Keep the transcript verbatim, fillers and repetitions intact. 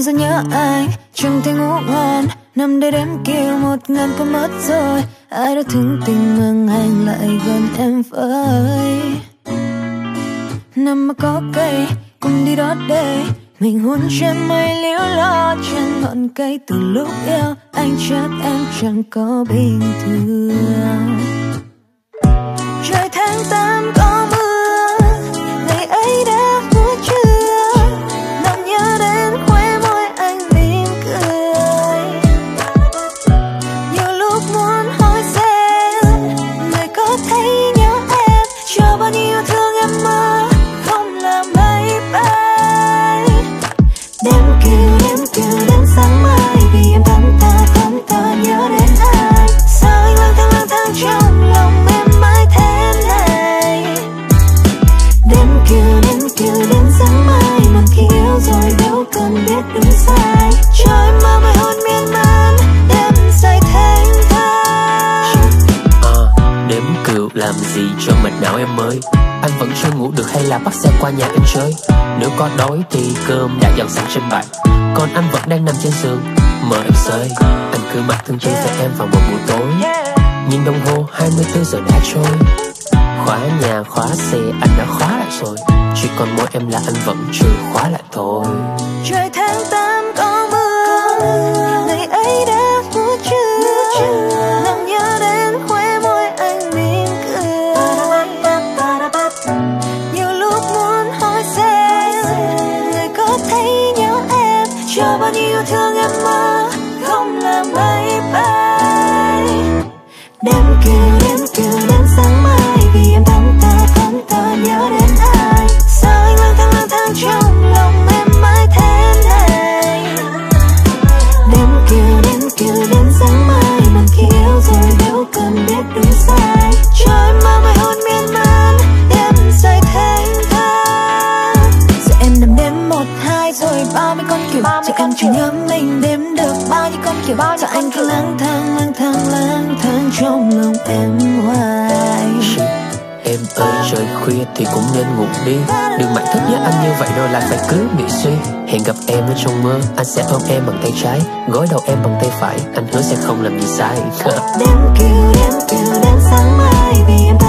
rất nhớ anh, chẳng thể ngủ ngon. Nằm đây đếm kêu một ngàn có mất rồi. Ai đã thương tình mang anh lại gần em với. Nằm mà có cây, cùng đi đó đây. Mình hôn trên mây liễu lo trên ngọn cây. Từ lúc yêu anh chắc em chẳng có bình thường. Trời tháng tám có mưa, ngày ấy đã buổi trưa. Nằm nhớ đến khóe môi anh mỉm cười. Nhiều lúc muốn hỏi xem người có thấy nhớ em. Cho bao nhiêu thương em mơ không làm mây bay. Đêm kêu đêm kêu đến sáng mai, vì em thẫn thờ thẫn thờ nhớ đến ai. Sao anh lang thang lang thang trong lòng em mãi thế này. Đêm kêu đêm kêu đến sáng mai, một khi yêu rồi đâu cần biết đúng sai. Cho em mơ mây hôn miên man, đêm say thênh thang. À, đếm cừu làm gì cho mệt não em ơi. Anh vẫn chưa ngủ được hay là bắt xe qua nhà em chơi. Nếu có đói thì cơm đã dọn sẵn trên bàn, còn anh vẫn đang nằm trên giường mơ em sơi. Anh cứ mặc thương tư với em vào một buổi tối. Nhìn đồng hồ hai mươi tư giờ đã trôi. Khóa nhà khóa xe anh đã khóa lại rồi. Chỉ còn mỗi em là anh vẫn chưa khóa lại thôi. Trời tháng tám có mưa, ngày ấy đã buổi trưa. Nằm nhớ đến khóe môi anh mỉm cười. Nhiều lúc muốn hỏi xem người có thấy nhớ em. Cho bao nhiêu thương em mơ không làm mây bay. Đêm kêu đêm kêu đến sáng mai, vì em thẫn thờ thẫn thờ nhớ đến ai. Sao anh lang thang lang thang trong lòng em mãi thế này. Đêm kêu đêm kêu đến sáng mai, một khi yêu rồi đâu cần biết đúng sai. Cho em mơ mây hôn miên man, đêm say thênh thang. Giờ em nằm đếm một hai rồi bao nhiêu con kiểu. Giờ em chỉ nhớ mình đếm được bao nhiêu con kiểu. Giờ anh cứ lang thang lang thang lang thang trong lòng em hoài. Em ơi trời khuya thì cũng nên ngủ đi. Đừng mãi thức với anh như vậy rồi lại phải cứ bị suy. Hẹn gặp em ở trong mơ, anh sẽ ôm em bằng tay trái, gối đầu em bằng tay phải. Anh hứa sẽ không làm gì sai. Đêm kêu đêm kêu đến sáng mai, vì em